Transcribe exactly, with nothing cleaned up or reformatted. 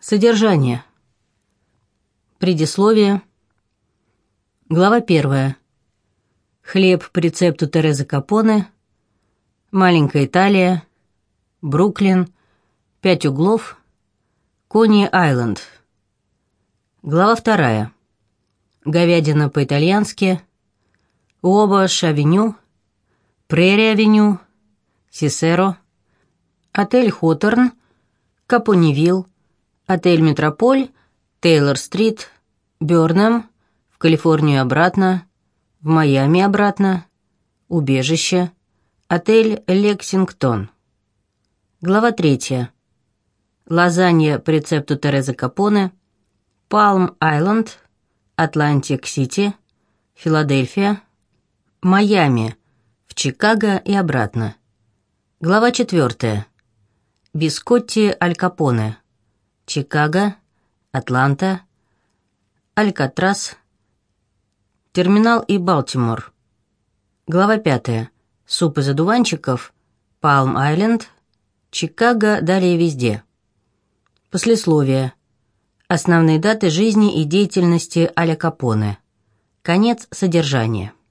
Содержание. Предисловие. Глава первая. Хлеб по рецепту Терезы Капоне. Маленькая Италия. Бруклин. Пять углов. Кони-Айленд. Глава вторая. Говядина по-итальянски. Уоба-Авеню. Прерри-Авеню. Сисеро. Отель Хоторн. Капонивилл. Отель Метрополь. Тейлор-стрит. Бёрнем. В Калифорнию обратно. В Майами обратно. Убежище. Отель Лексингтон. Глава третья. Лазанья по рецепту Терезы Капоне. Палм-Айленд. Атлантик-Сити. Филадельфия. Майами. В Чикаго и обратно. Глава четвертая. Бискотти Аль Капоне. Чикаго. Атланта. Алькатрас. Терминал и Балтимор. Глава пятая. Суп из одуванчиков. Палм-Айленд. Чикаго, далее везде. Послесловие. Основные даты жизни и деятельности Аля Капоне. Конец содержания.